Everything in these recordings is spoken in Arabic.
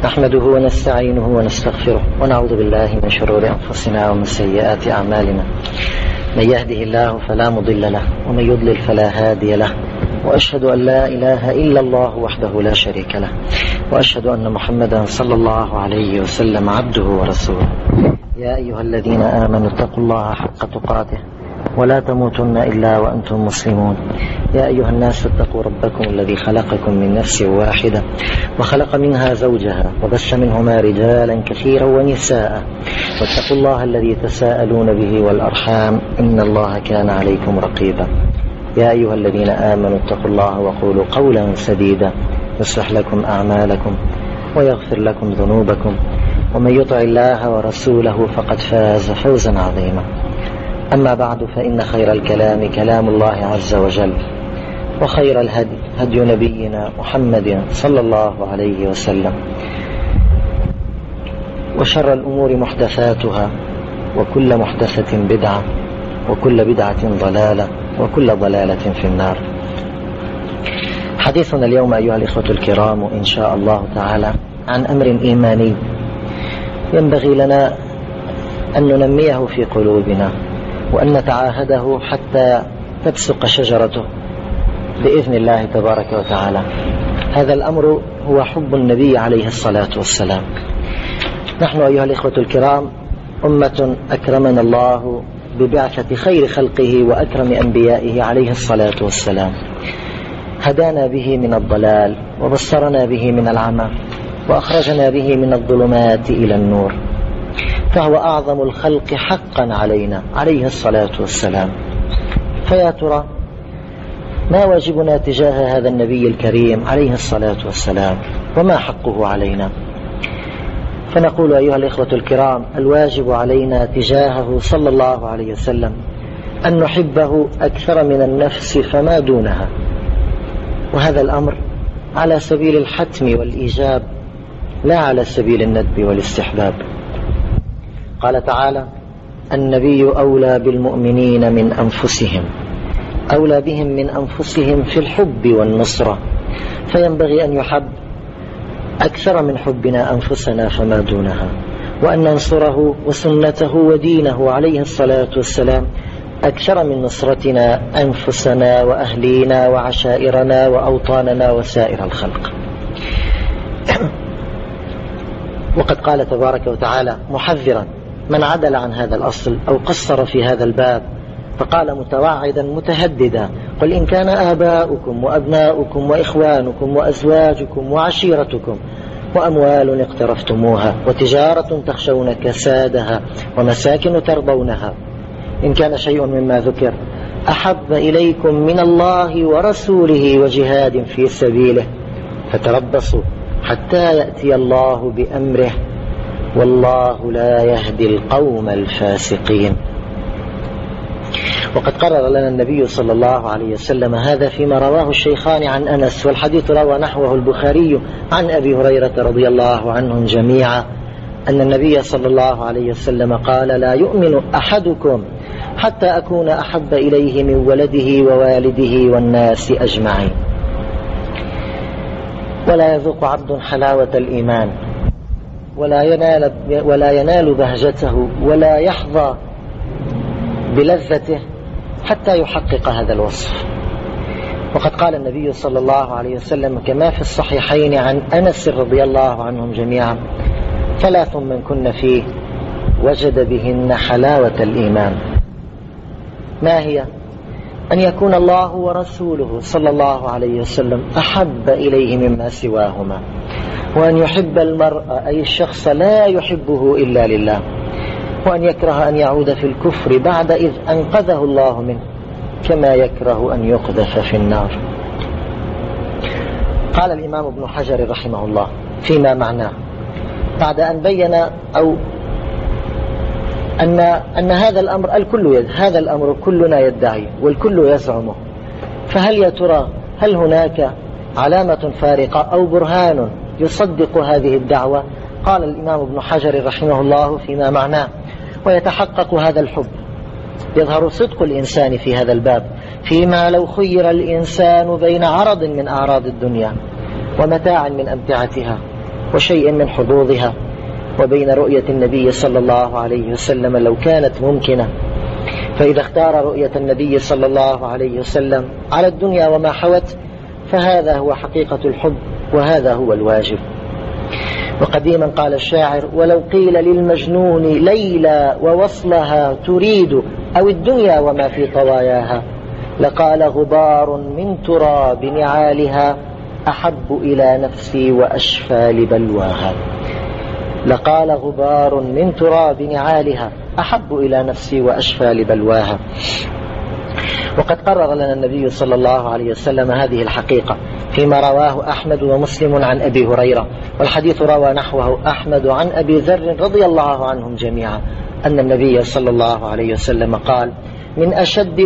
نحمده ونستعينه ونستغفره ونعوذ بالله من شرور أنفسنا ومن سيئات أعمالنا. من يهده الله فلا مضل له ومن يضلل فلا هادي له، وأشهد أن لا إله إلا الله وحده لا شريك له، وأشهد أن محمدا صلى الله عليه وسلم عبده ورسوله. يا أيها الذين آمنوا اتقوا الله حق تقاته ولا تموتن إلا وأنتم مسلمون. يا أيها الناس اتقوا ربكم الذي خلقكم من نفس واحدة وخلق منها زوجها وبث منهما رجالا كثيرا ونساء، واتقوا الله الذي تساءلون به والأرحام إن الله كان عليكم رقيبا. يا أيها الذين آمنوا اتقوا الله وقولوا قولا سديدا يصلح لكم أعمالكم ويغفر لكم ذنوبكم، ومن يطع الله ورسوله فقد فاز فوزا عظيما. أما بعد، فإن خير الكلام كلام الله عز وجل، وخير الهدي هدي نبينا محمد صلى الله عليه وسلم، وشر الأمور محدثاتها، وكل محدثة بدعة، وكل بدعة ضلالة، وكل ضلالة في النار. حديثنا اليوم أيها الإخوة الكرام إن شاء الله تعالى عن أمر إيماني ينبغي لنا أن ننميه في قلوبنا وأن نتعاهده حتى تبسق شجرته بإذن الله تبارك وتعالى. هذا الأمر هو حب النبي عليه الصلاة والسلام. نحن أيها الإخوة الكرام أمة أكرمنا الله ببعثة خير خلقه وأكرم أنبيائه عليه الصلاة والسلام، هدانا به من الضلال وبصرنا به من العمى وأخرجنا به من الظلمات إلى النور، فهو أعظم الخلق حقا علينا عليه الصلاة والسلام. فيا ترى ما واجبنا تجاه هذا النبي الكريم عليه الصلاة والسلام، وما حقه علينا؟ فنقول أيها الإخوة الكرام الواجب علينا تجاهه صلى الله عليه وسلم أن نحبه أكثر من النفس فما دونها، وهذا الأمر على سبيل الحتم والإيجاب لا على سبيل الندب والاستحباب. قال تعالى: النبي أولى بالمؤمنين من أنفسهم، أولى بهم من أنفسهم في الحب والنصرة، فينبغي أن يحب أكثر من حبنا أنفسنا فما دونها، وأن ننصره وسنته ودينه عليه الصلاة والسلام أكثر من نصرتنا أنفسنا وأهلينا وعشائرنا وأوطاننا وسائر الخلق. وقد قال تبارك وتعالى محذرا من عدل عن هذا الأصل أو قصر في هذا الباب، فقال متوعدا متهددا: قل إن كان آباؤكم وأبناؤكم وإخوانكم وأزواجكم وعشيرتكم وأموال اقترفتموها وتجارة تخشون كسادها ومساكن ترضونها، إن كان شيء مما ذكر أحب إليكم من الله ورسوله وجهاد في سبيله فتربصوا حتى يأتي الله بأمره والله لا يهدي القوم الفاسقين. وقد قرر لنا النبي صلى الله عليه وسلم هذا فيما رواه الشيخان عن أنس، والحديث روى نحوه البخاري عن أبي هريرة رضي الله عنهم جميعا أن النبي صلى الله عليه وسلم قال: لا يؤمن أحدكم حتى أكون أحب إليه من ولده ووالده والناس أجمعين. ولا يذوق عبد حلاوة الإيمان ولا ينال بهجته ولا يحظى بلذته حتى يحقق هذا الوصف. وقد قال النبي صلى الله عليه وسلم كما في الصحيحين عن أنس رضي الله عنهم جميعا: 3 من كن فيه وجد بهن حلاوة الإيمان. ما هي؟ أن يكون الله ورسوله صلى الله عليه وسلم أحب إليه مما سواهما، وأن يحب المرء أي الشخص لا يحبه إلا لله، وأن يكره أن يعود في الكفر بعد إذ أنقذه الله منه، كما يكره أن يقذف في النار. قال الإمام ابن حجر رحمه الله فيما معناه بعد أن بين أو أن هذا الأمر هذا الأمر كلنا يدعي والكل يزعمه، فهل يا ترى هل هناك علامة فارقة أو برهان يصدق هذه الدعوة؟ قال الإمام ابن حجر رحمه الله فيما معناه: ويتحقق هذا الحب، يظهر صدق الإنسان في هذا الباب فيما لو خير الإنسان بين عرض من أعراض الدنيا ومتاع من أمتعتها وشيء من حظوظها وبين رؤية النبي صلى الله عليه وسلم لو كانت ممكنة. فإذا اختار رؤية النبي صلى الله عليه وسلم على الدنيا وما حوت فهذا هو حقيقة الحب وهذا هو الواجب. وقديما قال الشاعر: ولو قيل للمجنون ليلى ووصلها تريد أو الدنيا وما في طواياها لقال غبار من تراب نعالها أحب إلى نفسي وأشفى لبلواها. لقال غبار من تراب نعالها أحب إلى نفسي وأشفى لبلواها. وقد قرر لنا النبي صلى الله عليه وسلم هذه الحقيقة فيما رواه أحمد ومسلم عن أبي هريرة، والحديث روى نحوه أحمد عن أبي ذر رضي الله عنهم جميعا أن النبي صلى الله عليه وسلم قال: من أشد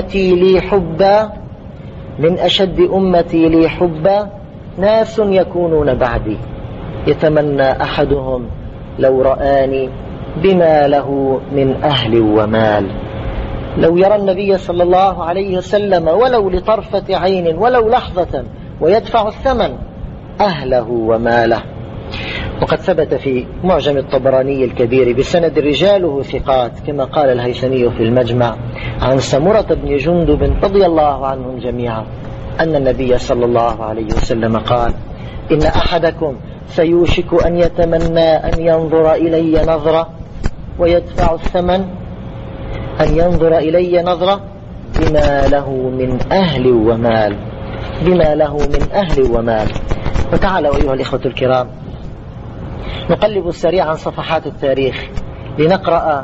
أمتي لي حبا ناس يكونون بعدي يتمنى أحدهم لو رآني بما له من أهل ومال. لو يرى النبي صلى الله عليه وسلم ولو لطرفة عين ولو لحظة ويدفع الثمن أهله وماله. وقد ثبت في معجم الطبراني الكبير بسند رجاله ثقات كما قال الهيثمي في المجمع عن سمرة بن جندب رضي الله عنهم جميعا أن النبي صلى الله عليه وسلم قال: إن أحدكم سيوشك أن يتمنى أن ينظر إلي نظرة ويدفع الثمن أن ينظر إلي نظرة بما له من أهل ومال. وتعالوا أيها الإخوة الكرام نقلب سريعا صفحات التاريخ لنقرأ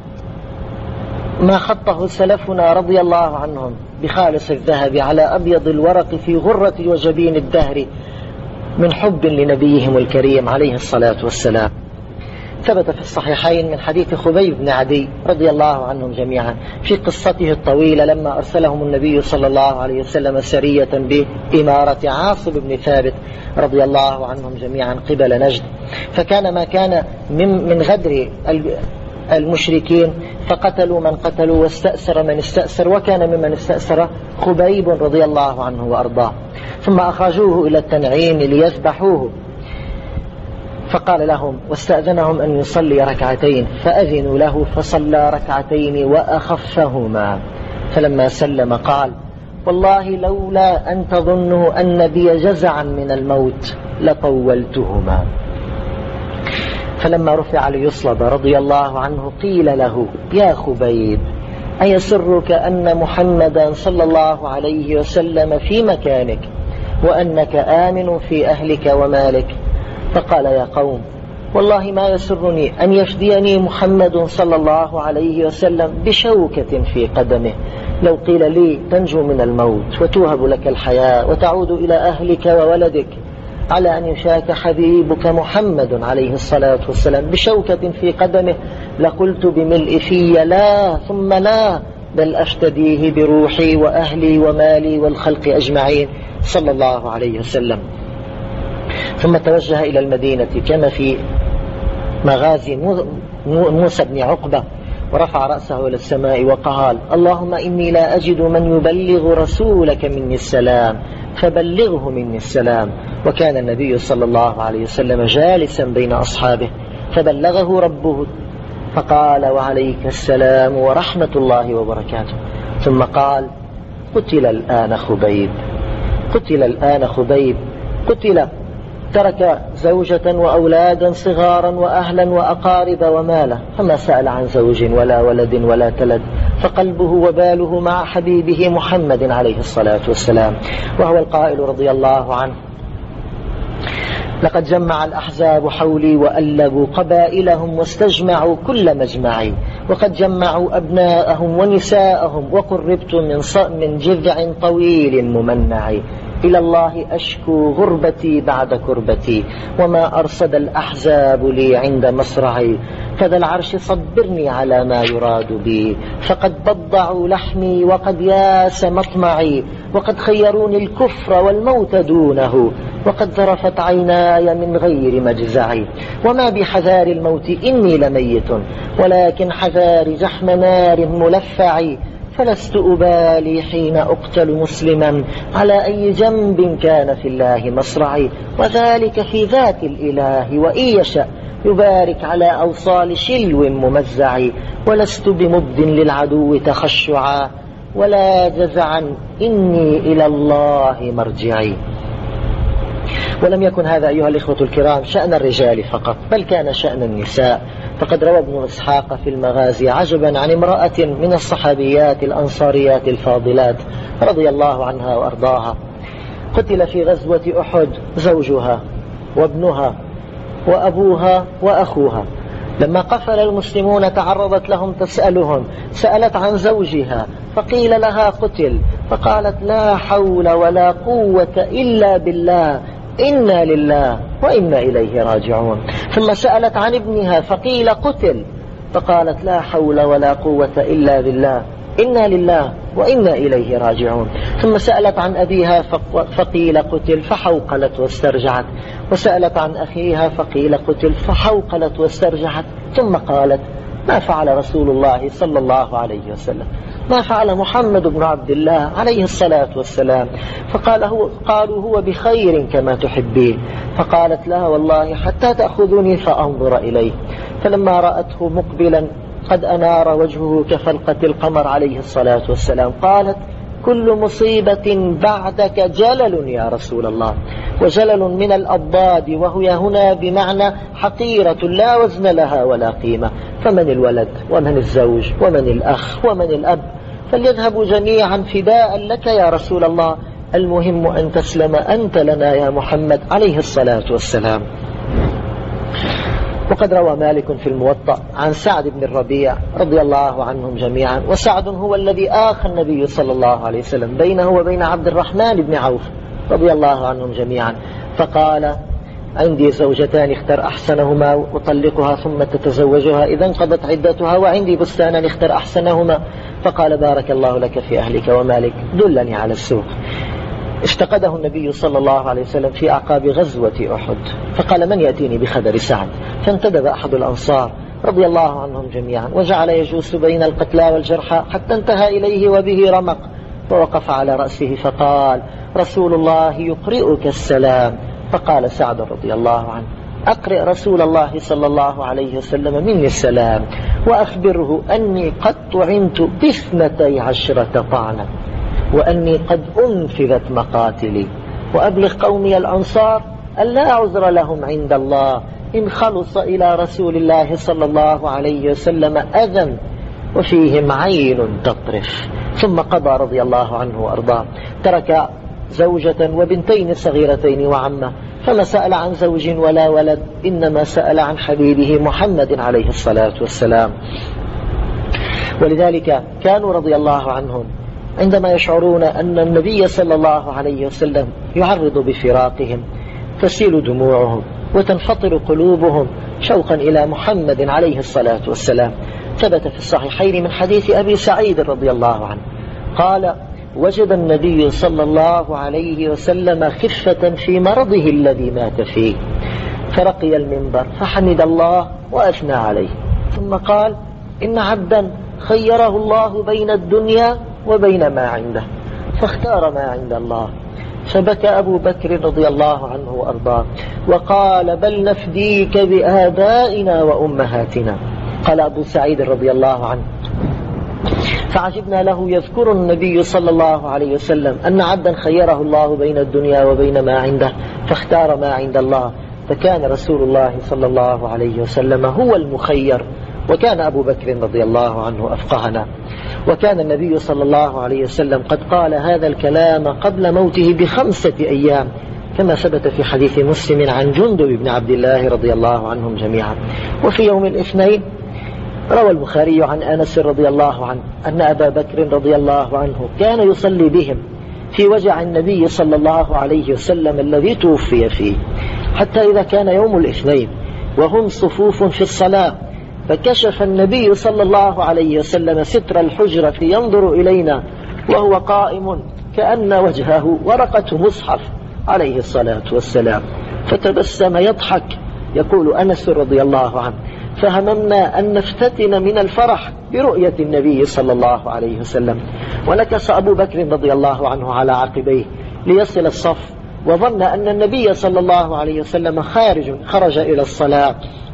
ما خطه سلفنا رضي الله عنهم بخالص الذهب على أبيض الورق في غرة وجبين الدهر من حب لنبيهم الكريم عليه الصلاة والسلام. ثبت في الصحيحين من حديث خبيب بن عدي رضي الله عنهم جميعا في قصته الطويلة لما أرسلهم النبي صلى الله عليه وسلم سرية بإمارة عاصم بن ثابت رضي الله عنهم جميعا قبل نجد، فكان ما كان من غدر المشركين فقتلوا من قتلوا واستأسر من استأسر، وكان ممن استأسر خبيب رضي الله عنه وأرضاه. ثم أخرجوه إلى التنعيم ليذبحوه فقال لهم واستأذنهم أن يصلي ركعتين فأذنوا له فصلى ركعتين وأخفهما، فلما سلم قال: والله لولا أن تظنوا أن بي جزعا من الموت لطولتهما. فلما رفع ليصلب رضي الله عنه قيل له: يا خبيب أيسرك أن محمدا صلى الله عليه وسلم في مكانك وأنك آمن في أهلك ومالك؟ فقال: يا قوم والله ما يسرني أن يفديني محمد صلى الله عليه وسلم بشوكة في قدمه، لو قيل لي تنجو من الموت وتوهب لك الحياة وتعود إلى أهلك وولدك على أن يشاك حبيبك محمد عليه الصلاة والسلام بشوكة في قدمه لقلت بملء في لا ثم لا، بل أفتديه بروحي وأهلي ومالي والخلق أجمعين صلى الله عليه وسلم. ثم توجه إلى المدينة كما في مغازي موسى بن عقبة ورفع رأسه إلى السماء وقال: اللهم إني لا أجد من يبلغ رسولك مني السلام فبلغه مني السلام. وكان النبي صلى الله عليه وسلم جالسا بين أصحابه فبلغه ربه فقال: وعليك السلام ورحمة الله وبركاته. ثم قال: قتل الآن خبيب قتل، ترك زوجة وأولادا صغارا وأهلا وأقارب ومالا، فما سأل عن زوج ولا ولد ولا تلد، فقلبه وباله مع حبيبه محمد عليه الصلاة والسلام. وهو القائل رضي الله عنه: لقد جمع الأحزاب حولي وألبوا قبائلهم واستجمعوا كل مجمعي، وقد جمعوا أبناءهم ونساءهم وقربت من جذع طويل ممنع، إلى الله أشكو غربتي بعد كربتي، وما أرصد الأحزاب لي عند مصرعي، فذا العرش صبرني على ما يراد بي، فقد بضعوا لحمي وقد ياس مطمعي، وقد خيروني الكفر والموت دونه، وقد ذرفت عيناي من غير مجزعي، وما بحذار الموت إني لميت، ولكن حذار زحم نار ملفعي، فلست أبالي حين أقتل مسلما على أي جنب كان في الله مصرعي، وذلك في ذات الإله وإن يشأ يبارك على أوصال شلو ممزع، ولست بمبد للعدو تخشعا ولا جزعا إني إلى الله مرجعي. ولم يكن هذا أيها الإخوة الكرام شأن الرجال فقط، بل كان شأن النساء. فقد روى ابن إسحاق في المغازي عجبا عن امرأة من الصحابيات الأنصاريات الفاضلات رضي الله عنها وأرضاها، قتل في غزوة أحد زوجها وابنها وأبوها وأخوها. لما قفل المسلمون تعرضت لهم تسألهم، سألت عن زوجها فقيل لها قتل، فقالت لا حول ولا قوة إلا بالله، إنا لله وإنا إليه راجعون. ثم سألت عن ابنها فقيل قتل، فقالت لا حول ولا قوة إلا بالله، إنا لله وإنا إليه راجعون. ثم سألت عن أبيها فقيل قتل، فحوقلت واسترجعت. وسألت عن أخيها فقيل قتل، فحوقلت واسترجعت. ثم قالت ما فعل رسول الله صلى الله عليه وسلم، ما فعل محمد بن عبد الله عليه الصلاة والسلام؟ قالوا هو بخير كما تحبين. فقالت لا والله حتى تأخذني فأنظر إليه. فلما رأته مقبلا قد أنار وجهه كفلقة القمر عليه الصلاة والسلام قالت كل مصيبة بعدك جلل يا رسول الله، وجلل من الأضداد، وهي هنا بمعنى حقيرة لا وزن لها ولا قيمة. فمن الولد ومن الزوج ومن الأخ ومن الأب، فليذهبوا جميعا فداء لك يا رسول الله، المهم أن تسلم أنت لنا يا محمد عليه الصلاة والسلام. وقد روى مالك في الموطأ عن سعد بن الربيع رضي الله عنهم جميعا، وسعد هو الذي آخى النبي صلى الله عليه وسلم بينه وبين عبد الرحمن بن عوف رضي الله عنهم جميعا، فقال عندي زوجتان اختر أحسنهما وطلقها ثم تتزوجها إذا انقضت عدتها، وعندي بستانا اختر أحسنهما. فقال بارك الله لك في أهلك ومالك، دلني على السوق. اشتقده النبي صلى الله عليه وسلم في أعقاب غزوة أحد، فقال من يأتيني بخبر سعد؟ فانتدب أحد الأنصار رضي الله عنهم جميعا وجعل يجوس بين القتلى والجرحى حتى انتهى إليه وبه رمق، ووقف على رأسه فقال رسول الله يقرئك السلام. فقال سعد رضي الله عنه أقرئ رسول الله صلى الله عليه وسلم مني السلام، وأخبره أني قد طعنت ب12 طعنة، وأني قد أنفذت مقاتلي، وأبلغ قومي الأنصار أن لا عذر لهم عند الله إن خلص إلى رسول الله صلى الله عليه وسلم أذى وفيهم عين تطرف. ثم قضى رضي الله عنه وأرضاه، ترك زوجة وبنتين صغيرتين وعمه، فما سأل عن زوج ولا ولد، إنما سأل عن حبيبه محمد عليه الصلاة والسلام. ولذلك كانوا رضي الله عنهم عندما يشعرون أن النبي صلى الله عليه وسلم يعرض بفراقهم تسيل دموعهم وتنفطر قلوبهم شوقا إلى محمد عليه الصلاة والسلام. ثبت في الصحيحين من حديث أبي سعيد رضي الله عنه قال وجد النبي صلى الله عليه وسلم خفة في مرضه الذي مات فيه، فرقي المنبر فحمد الله وأثنى عليه، ثم قال إن عبدا خيره الله بين الدنيا وبين ما عنده فاختار ما عند الله. فبكى أبو بكر رضي الله عنه وأرضاه وقال بل نفديك بآبائنا وأمهاتنا. قال أبو سعيد رضي الله عنه فعجبنا له يذكر النبي صلى الله عليه وسلم أن عبدا خيره الله بين الدنيا وبين ما عنده فاختار ما عند الله، فكان رسول الله صلى الله عليه وسلم هو المخير، وكان أبو بكر رضي الله عنه أفقهنا. وكان النبي صلى الله عليه وسلم قد قال هذا الكلام قبل موته ب5 أيام، كما ثبت في حديث مسلم عن جندب بن عبد الله رضي الله عنهم جميعا. وفي يوم الاثنين روى البخاري عن أنس رضي الله عنه أن أبا بكر رضي الله عنه كان يصلي بهم في وجع النبي صلى الله عليه وسلم الذي توفي فيه، حتى إذا كان يوم الاثنين وهم صفوف في الصلاة فكشف النبي صلى الله عليه وسلم ستر الحجرة ينظر إلينا وهو قائم كأن وجهه ورقة مصحف عليه الصلاة والسلام، فتبسم يضحك. يقول أنس رضي الله عنه فهممنا أن نفتتن من الفرح برؤية النبي صلى الله عليه وسلم، ونكص أبو بكر رضي الله عنه على عقبيه ليصل الصف، وظن أن النبي صلى الله عليه وسلم خرج إلى الصلاة،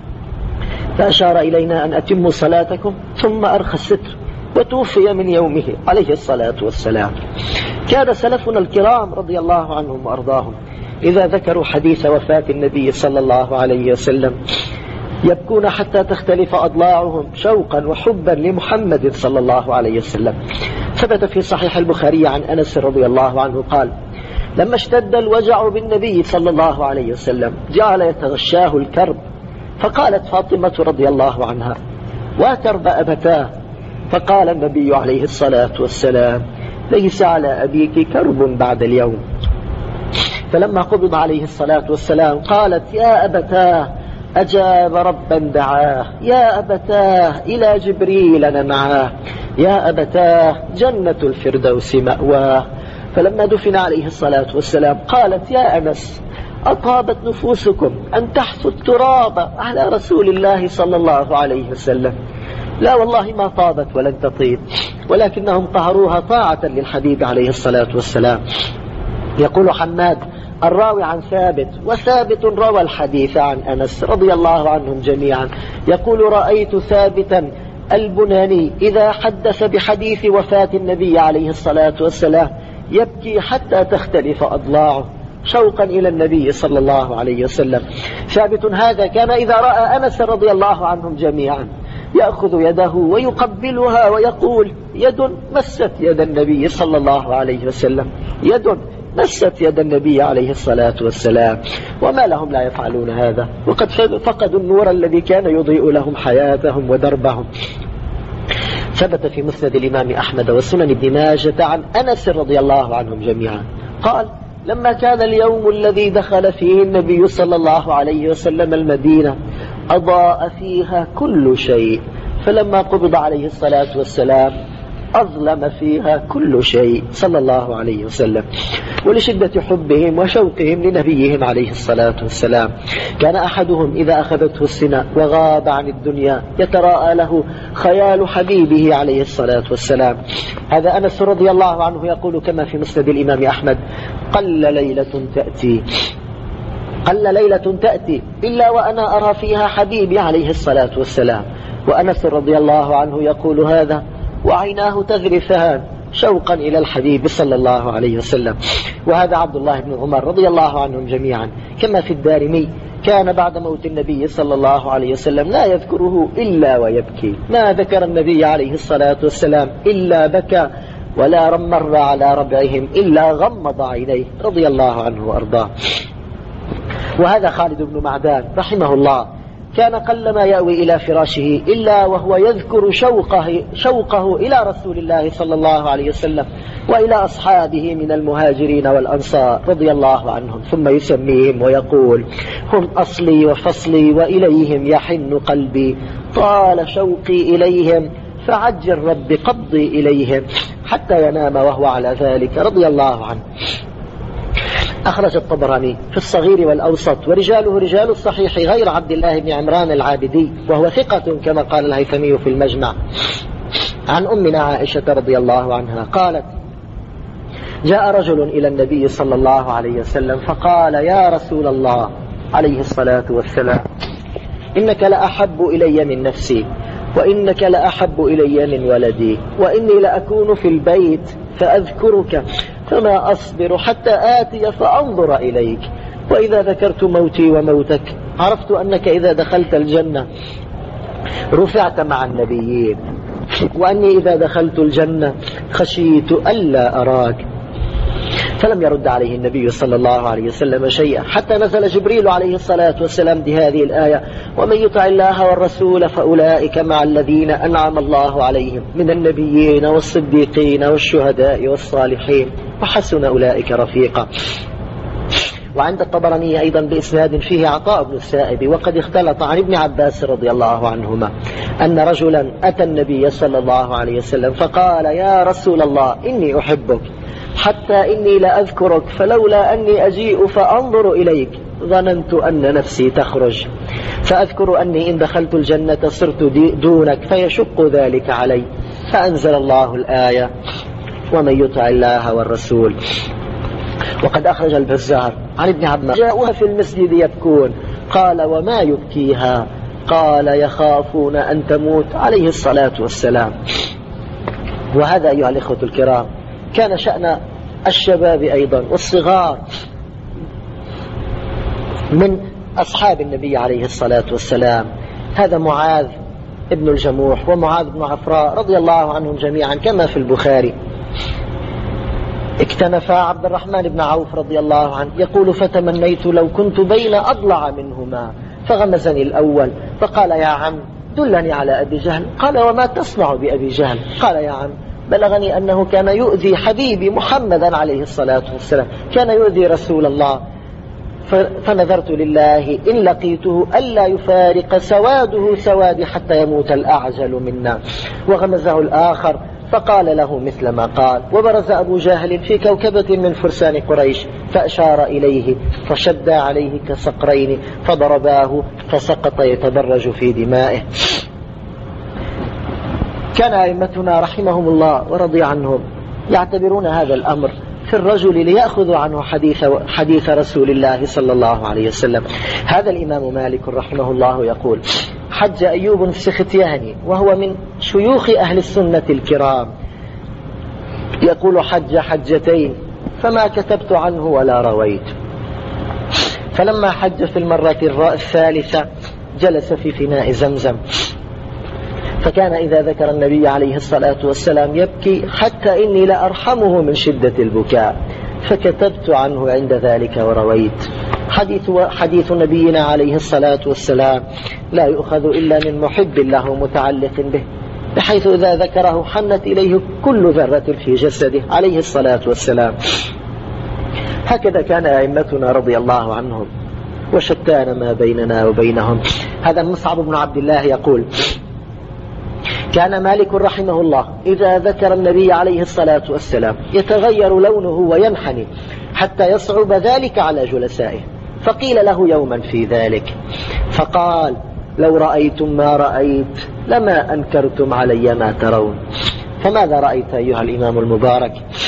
فأشار إلينا أن أتموا صلاتكم، ثم أرخى الستر وتوفي من يومه عليه الصلاة والسلام. كان سلفنا الكرام رضي الله عنهم وأرضاهم إذا ذكروا حديث وفاة النبي صلى الله عليه وسلم يبكون حتى تختلف أضلاعهم شوقا وحبا لمحمد صلى الله عليه وسلم. ثبت في صحيح البخاري عن أنس رضي الله عنه قال: لما اشتد الوجع بالنبي صلى الله عليه وسلم جعل يتغشاه الكرب، فقالت فاطمة رضي الله عنها: وكرب أبتاه. فقال النبي عليه الصلاة والسلام: ليس على أبيك كرب بعد اليوم. فلما قبض عليه الصلاة والسلام قالت: يا أبتاه أجاب ربا دعاه، يا أبتاه إلى جبريل نمعاه، يا أبتاه جنة الفردوس مأواه. فلما دفن عليه الصلاة والسلام قالت: يا أنس أطابت نفوسكم أن تحثوا التراب على رسول الله صلى الله عليه وسلم. لا والله ما طابت ولن تطيب، ولكنهم طهروها طاعة للحبيب عليه الصلاة والسلام. يقول حماد الراوي عن ثابت، وثابت روى الحديث عن أنس رضي الله عنهم جميعا، يقول: رأيت ثابتا البناني إذا حدث بحديث وفاة النبي عليه الصلاة والسلام يبكي حتى تختلف أضلاعه شوقا إلى النبي صلى الله عليه وسلم. ثابت هذا كان إذا رأى أنس رضي الله عنهم جميعا يأخذ يده ويقبلها ويقول: يد مست يد النبي صلى الله عليه وسلم، يد مست يد النبي عليه الصلاة والسلام. وما لهم لا يفعلون هذا، وقد فقدوا النور الذي كان يضيء لهم حياتهم ودربهم. ثبت في مسند الإمام أحمد وسنن ابن ماجة عن أنس رضي الله عنهم جميعا قال: لما كان اليوم الذي دخل فيه النبي صلى الله عليه وسلم المدينة أضاء فيها كل شيء، فلما قبض عليه الصلاة والسلام أظلم فيها كل شيء صلى الله عليه وسلم. ولشدة حبهم وشوقهم لنبيهم عليه الصلاة والسلام كان أحدهم إذا أخذته السنة وغاب عن الدنيا يتراءى له خيال حبيبه عليه الصلاة والسلام. هذا أنس رضي الله عنه يقول كما في مسند الإمام أحمد: قل ليلة تأتي إلا وأنا أرى فيها حبيبي عليه الصلاة والسلام. وأنس رضي الله عنه يقول هذا وعيناه تذرفان شوقا إلى الحبيب صلى الله عليه وسلم. وهذا عبد الله بن عمر رضي الله عنهم جميعا كما في الدارمي كان بعد موت النبي صلى الله عليه وسلم لا يذكره إلا ويبكي، ما ذكر النبي عليه الصلاة والسلام إلا بكى، ولا مر على ربعهم إلا غمض عينيه رضي الله عنه وأرضاه. وهذا خالد بن معدان رحمه الله كان قلما يأوي إلى فراشه إلا وهو يذكر شوقه إلى رسول الله صلى الله عليه وسلم وإلى أصحابه من المهاجرين والأنصار رضي الله عنهم، ثم يسميهم ويقول: هم أصلي وفصلي وإليهم يحن قلبي، طال شوقي إليهم فعجل رب قبضي إليهم، حتى ينام وهو على ذلك رضي الله عنه. أخرج الطبراني في الصغير والأوسط ورجاله رجال الصحيح غير عبد الله بن عمران العابدي وهو ثقة كما قال الهيثمي في المجمع، عن أمنا عائشة رضي الله عنها قالت: جاء رجل إلى النبي صلى الله عليه وسلم فقال: يا رسول الله عليه الصلاة والسلام، إنك لأحب إلي من نفسي، وإنك لأحب إلي من ولدي، وإني لأكون في البيت فأذكرك فما أصبر حتى آتي فأنظر إليك، وإذا ذكرت موتي وموتك عرفت أنك إذا دخلت الجنة رفعت مع النبيين، وأني إذا دخلت الجنة خشيت ألا أراك. فلم يرد عليه النبي صلى الله عليه وسلم شيئا حتى نزل جبريل عليه الصلاة والسلام بهذه الآية: ومن يطع الله والرسول فأولئك مع الذين أنعم الله عليهم من النبيين والصديقين والشهداء والصالحين وحسن أولئك رفيقا. وعند الطبراني أيضا بإسناد فيه عطاء بن السائب وقد اختلط عن ابن عباس رضي الله عنهما أن رجلا أتى النبي صلى الله عليه وسلم فقال: يا رسول الله إني أحبك حتى إني لأذكرك، فلولا أني أجيء فأنظر إليك ظننت أن نفسي تخرج. فأذكر أني إن دخلت الجنة صرت دونك فيشق ذلك علي. فأنزل الله الآية: ومن يطع الله والرسول. وقد أخرج البزار عن ابن عباس: جاءوها في المسجد يبكون، قال: وما يبكيها؟ قال: يخافون أن تموت، عليه الصلاة والسلام. وهذا أيها الإخوة الكرام كان شأن الشباب أيضا والصغار من أصحاب النبي عليه الصلاة والسلام. هذا معاذ ابن الجموح ومعاذ بن عفراء رضي الله عنهم جميعا كما في البخاري. اكتنفا عبد الرحمن بن عوف رضي الله عنه يقول: فتمنيت لو كنت بين أضلع منهما فغمزني الأول فقال: يا عم دلني على أبي جهل. قال: وما تصنع بأبي جهل؟ قال: يا عم بلغني أنه كان يؤذي حبيبي محمدا عليه الصلاة والسلام، كان يؤذي رسول الله، فنذرت لله إن لقيته ألا يفارق سواده سوادي حتى يموت الأعجل منا. وغمزه الآخر فقال له مثل ما قال. وبرز أبو جهل في كوكبة من فرسان قريش فأشار إليه فشد عليه كصقرين فضرباه فسقط يتدرج في دمائه. كان أئمتنا رحمهم الله ورضي عنهم يعتبرون هذا الأمر في الرجل ليأخذوا عنه حديث رسول الله صلى الله عليه وسلم. هذا الإمام مالك رحمه الله يقول: حج أيوب السختياني وهو من شيوخ أهل السنة الكرام، يقول: حج حجتين فما كتبت عنه ولا رويت. فلما حج في المرة الثالثة جلس في فناء زمزم، فكان إذا ذكر النبي عليه الصلاة والسلام يبكي حتى إني لأرحمه من شدة البكاء، فكتبت عنه عند ذلك ورويت. حديث نبينا عليه الصلاة والسلام لا يؤخذ إلا من محب له متعلق به، بحيث إذا ذكره حنت إليه كل ذرة في جسده عليه الصلاة والسلام. هكذا كان أئمتنا رضي الله عنهم، وشتان ما بيننا وبينهم. هذا مصعب بن عبد الله يقول: كان مالك رحمه الله إذا ذكر النبي عليه الصلاة والسلام يتغير لونه وينحني حتى يصعب ذلك على جلسائه. فقيل له يوما في ذلك فقال: لو رأيتم ما رأيت لما أنكرتم علي ما ترون. فماذا رأيت أيها الإمام المبارك؟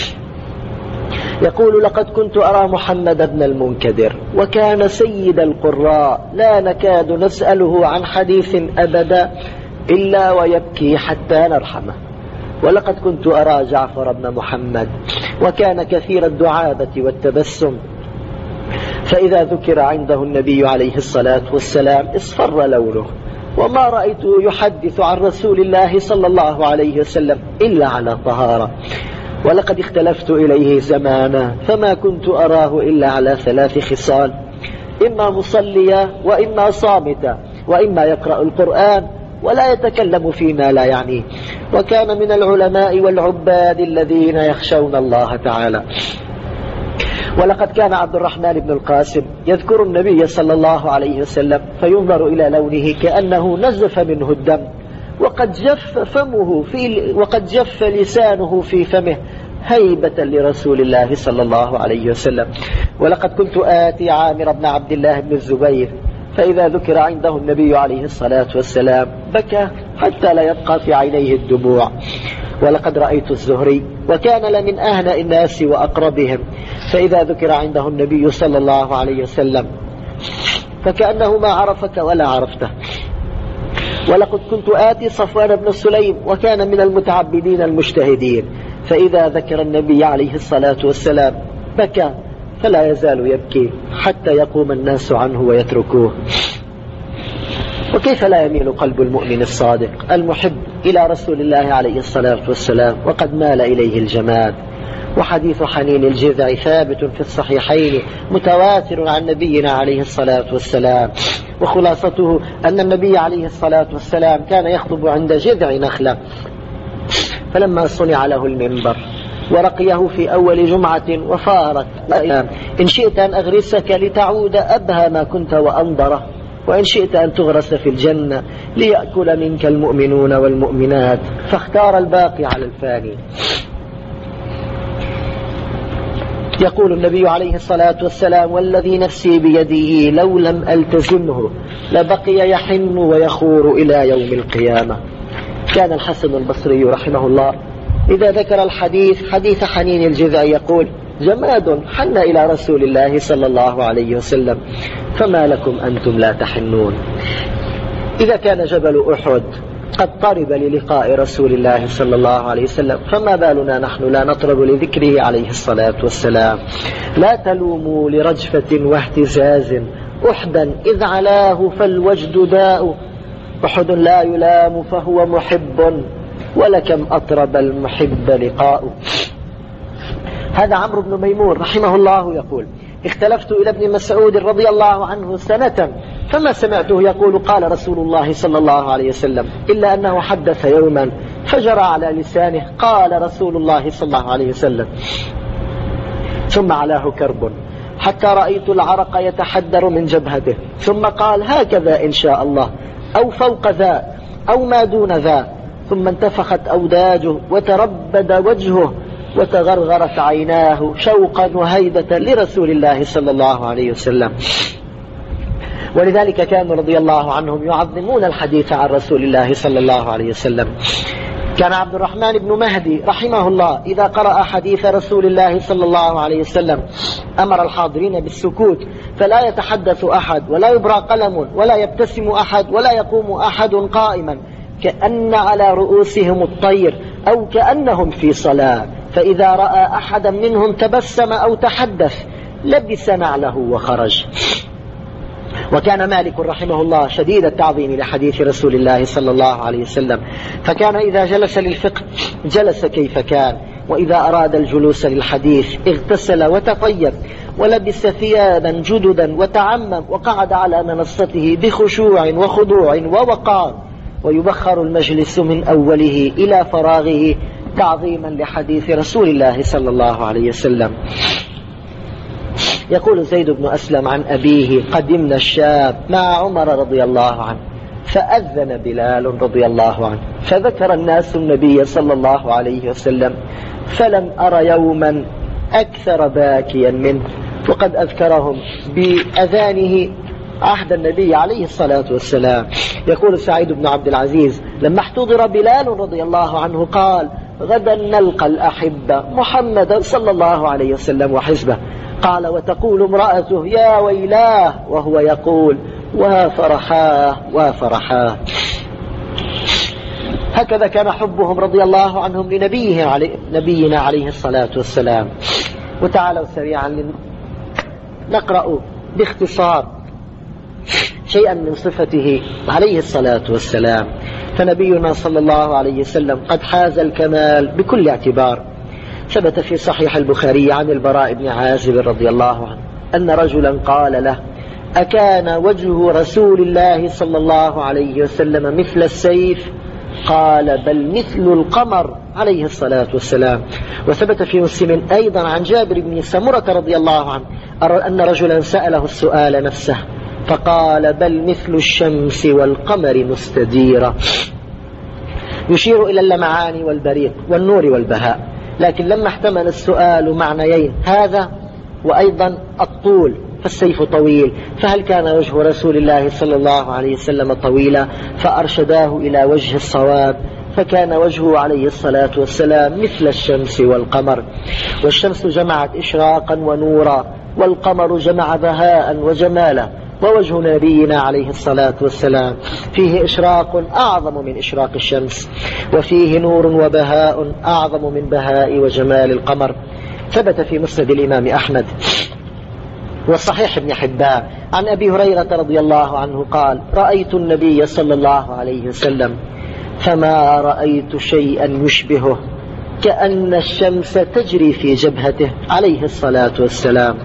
يقول: لقد كنت أرى محمد بن المنكدر وكان سيد القراء لا نكاد نسأله عن حديث أبدا إلا ويبكي حتى نرحمه. ولقد كنت أرى جعفر بن محمد وكان كثير الدعابة والتبسم، فإذا ذكر عنده النبي عليه الصلاة والسلام اصفر لونه، وما رأيته يحدث عن رسول الله صلى الله عليه وسلم إلا على طهارة. ولقد اختلفت إليه زمانا فما كنت أراه إلا على 3 خصال: إما مصليا وإما صامتا وإما يقرأ القرآن ولا يتكلم فيما لا يعنيه. وكان من العلماء والعباد الذين يخشون الله تعالى. ولقد كان عبد الرحمن بن القاسم يذكر النبي صلى الله عليه وسلم فينظر إلى لونه كأنه نزف منه الدم، وقد جف لسانه في فمه هيبة لرسول الله صلى الله عليه وسلم. ولقد كنت آتي عامر بن عبد الله بن الزبير فإذا ذكر عنده النبي عليه الصلاة والسلام بكى حتى لا يبقى في عينيه الدموع. ولقد رأيت الزهري وكان لمن أهنأ الناس وأقربهم، فإذا ذكر عنده النبي صلى الله عليه وسلم فكأنه ما عرفك ولا عرفته. ولقد كنت آتي صفوان بن سليم وكان من المتعبدين المجتهدين، فإذا ذكر النبي عليه الصلاة والسلام بكى فلا يزال يبكي حتى يقوم الناس عنه ويتركوه. وكيف لا يميل قلب المؤمن الصادق المحب إلى رسول الله عليه الصلاة والسلام وقد مال إليه الجماد. وحديث حنين الجذع ثابت في الصحيحين متواتر عن نبينا عليه الصلاة والسلام، وخلاصته أن النبي عليه الصلاة والسلام كان يخطب عند جذع نخلة، فلما صنع له المنبر ورقيه في أول جمعة وفارت: إن شئت أن أغرسك لتعود أبهى ما كنت وأنضره، وإن شئت أن تغرس في الجنة ليأكل منك المؤمنون والمؤمنات، فاختار الباقي على الفاني. يقول النبي عليه الصلاة والسلام: والذي نفسي بيده لو لم ألتزمه لبقي يحن ويخور إلى يوم القيامة. كان الحسن البصري رحمه الله إذا ذكر الحديث حديث حنين الجذع يقول: جماد حن إلى رسول الله صلى الله عليه وسلم، فما لكم أنتم لا تحنون. إذا كان جبل أحد قد طرب للقاء رسول الله صلى الله عليه وسلم، فما بالنا نحن لا نطرب لذكره عليه الصلاة والسلام. لا تلوموا لرجفة واهتزاز أحدا إذ علاه فالوجد داء، أحد لا يلام فهو محب ولكم أطرب المحب لقاء. هذا عمرو بن ميمون رحمه الله يقول: اختلفت إلى ابن مسعود رضي الله عنه سنة فما سمعته يقول قال رسول الله صلى الله عليه وسلم، إلا أنه حدث يوما فجرى على لسانه قال رسول الله صلى الله عليه وسلم، ثم علاه كرب حتى رأيت العرق يتحدر من جبهته، ثم قال: هكذا إن شاء الله، أو فوق ذا أو ما دون ذا، ثم انتفخت أوداجه وتربد وجهه وتغرغرت عيناه شوقا وهيبة لرسول الله صلى الله عليه وسلم. ولذلك كانوا رضي الله عنهم يعظمون الحديث عن رسول الله صلى الله عليه وسلم. كان عبد الرحمن بن مهدي رحمه الله إذا قرأ حديث رسول الله صلى الله عليه وسلم أمر الحاضرين بالسكوت، فلا يتحدث أحد ولا يبرى قلم ولا يبتسم أحد ولا يقوم أحد قائما، كأن على رؤوسهم الطير أو كأنهم في صلاة، فإذا رأى أحدا منهم تبسم أو تحدث لبس نعله وخرج. وكان مالك رحمه الله شديد التعظيم لحديث رسول الله صلى الله عليه وسلم، فكان إذا جلس للفقه جلس كيف كان، وإذا أراد الجلوس للحديث اغتسل وتطيب ولبس ثيابا جددا وتعمم وقعد على منصته بخشوع وخضوع ووقار، ويبخر المجلس من أوله إلى فراغه تعظيما لحديث رسول الله صلى الله عليه وسلم. يقول زيد بن أسلم عن أبيه: قدمنا الشام مع عمر رضي الله عنه فأذن بلال رضي الله عنه، فذكر الناس النبي صلى الله عليه وسلم، فلم أر يوما أكثر باكيا منه، وقد أذكرهم بأذانه عهد النبي عليه الصلاة والسلام. يقول سعيد بن عبد العزيز: لما احتضر بلال رضي الله عنه قال: غدا نلقى الأحبة محمدا صلى الله عليه وسلم وحزبه. قال: وتقول امرأته: يا ويلاه، وهو يقول: وفرحاه وفرحاه. هكذا كان حبهم رضي الله عنهم لنبينا عليه الصلاة والسلام. وتعالوا سريعا نقرأ باختصار شيئا من صفته عليه الصلاة والسلام. فنبينا صلى الله عليه وسلم قد حاز الكمال بكل اعتبار. ثبت في صحيح البخاري عن البراء بن عازب رضي الله عنه أن رجلا قال له: أكان وجه رسول الله صلى الله عليه وسلم مثل السيف؟ قال: بل مثل القمر عليه الصلاة والسلام. وثبت في مسلم أيضا عن جابر بن سمرة رضي الله عنه أن رجلا سأله السؤال نفسه فقال: بل مثل الشمس والقمر مستديرة، يشير إلى اللمعان والبريق والنور والبهاء. لكن لما احتمل السؤال معنيين، هذا وأيضا الطول، فالسيف طويل، فهل كان وجه رسول الله صلى الله عليه وسلم طويلا؟ فأرشداه إلى وجه الصواب، فكان وجهه عليه الصلاة والسلام مثل الشمس والقمر. والشمس جمعت إشراقا ونورا، والقمر جمع بهاء وجمالا. ووجه نبينا عليه الصلاة والسلام فيه إشراق أعظم من إشراق الشمس، وفيه نور وبهاء أعظم من بهاء وجمال القمر. ثبت في مسند الإمام أحمد والصحيح ابن حبان عن أبي هريرة رضي الله عنه قال: رأيت النبي صلى الله عليه وسلم فما رأيت شيئا يشبهه، كأن الشمس تجري في جبهته عليه الصلاة والسلام.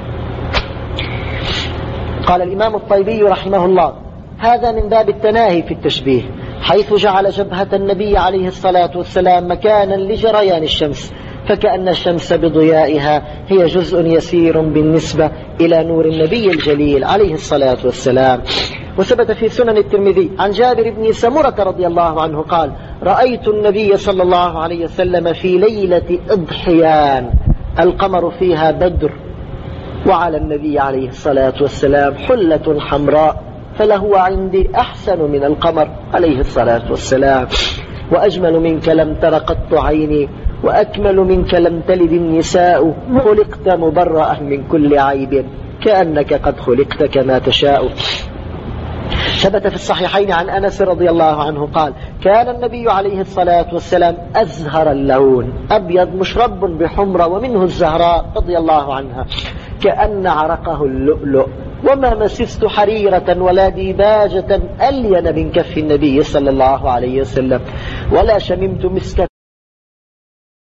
قال الإمام الطيبي رحمه الله: هذا من باب التناهي في التشبيه، حيث جعل جبهة النبي عليه الصلاة والسلام مكانا لجريان الشمس، فكأن الشمس بضيائها هي جزء يسير بالنسبة إلى نور النبي الجليل عليه الصلاة والسلام. وثبت في سنن الترمذي عن جابر بن سمرة رضي الله عنه قال: رأيت النبي صلى الله عليه وسلم في ليلة إضحيان القمر فيها بدر، وعلى النبي عليه الصلاة والسلام حلة حمراء، فلهو عندي أحسن من القمر عليه الصلاة والسلام. وأجمل منك لم تر قط عيني، وأكمل منك لم تلد النساء، خلقت مبرأ من كل عيب، كأنك قد خلقت كما تشاء. ثبت في الصحيحين عن أنس رضي الله عنه قال: كان النبي عليه الصلاة والسلام أزهر اللون، أبيض مشرب بحمرة، ومنه الزهراء رضي الله عنها، كأن عرقه اللؤلؤ، وما مسست حريرة ولا ديباجة ألين من كف النبي صلى الله عليه وسلم، ولا شممت مسكا